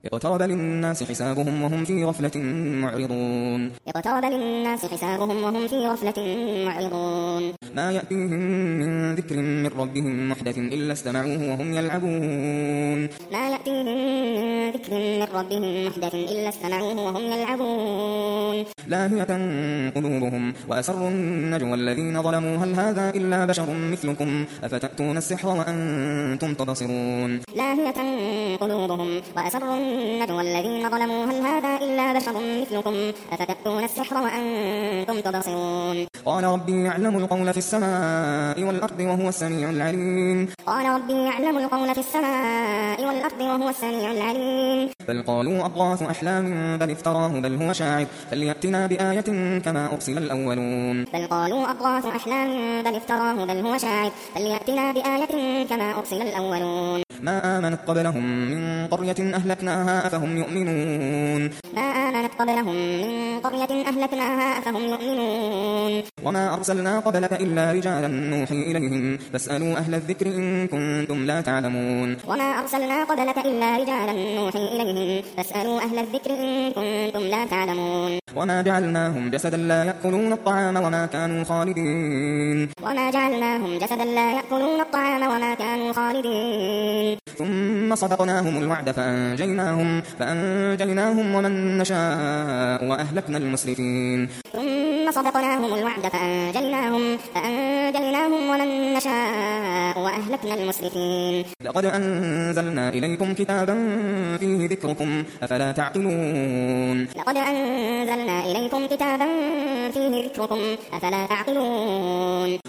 اقترب للناس حسابهم وهم في غفلة معرضون اقترب للناس حسابهم وهم في غفلة معرضون ما يأتيهم من ذكر من ربهم محدث إلا استمعوه وهم يلعبون ما يأتيهم من ذكر من ربهم محدث إلا استمعوه وهم يلعبون لاهية قلوبهم وأسروا النجوى الذين ظلموا هل هذا إلا بشر مثلكم أفتأتون السحر وأنتم تبصرون لاهية قلوبهم وأسروا النجوى الذين ظلموا هل هذا إلا بشر مثلكم أفتأتون السحر وأنتم تبصرون قال ربي يعلم القول في السماء والأرض وهو السميع العليم قال ربي يعلم القول في السماء والأرض وهو السميع العليم بل قالوا أضغاث أحلام بل افتراه بل هو شاعر فليأتنا بآية كما أرسل الأولون بل قالوا أضغاث أحلام بل افتراه بل هو شاعر فليأتنا بآية كما أرسل الأولون ما آمنت قبلهم من قرية أهلكناها أفهم يؤمنون ما آمنت قبلهم من قرية أهلكناها أفهم يؤمنون وما أرسلنا قبلك إلا رجالا نوحي إليهم فاسألوا أهل الذكر إن كنتم لا تعلمون وما أرسلنا قبلك إلا رجالا نوحي إليهم فاسألوا أهل الذكر إن كنتم لا تعلمون وما جعلناهم جسدا لا يأكلون الطعام وما كانوا خالدين وما جعلناهم جسدا لا يأكلون الطعام وما كانوا خالدين ثم صدقناهم الوعد فأنجيناهم ومن نشاء وأهلكنا المسرفين ثم صدقناهم الوعد فأنجيناهم ومن نشاء وأهلكنا المسرفين لقد أنزلنا إليكم كتابا فيه ذكركم أفلا تعقلون لقد أنزلنا إليكم كتابا فيه ذكركم أفلا تعقلون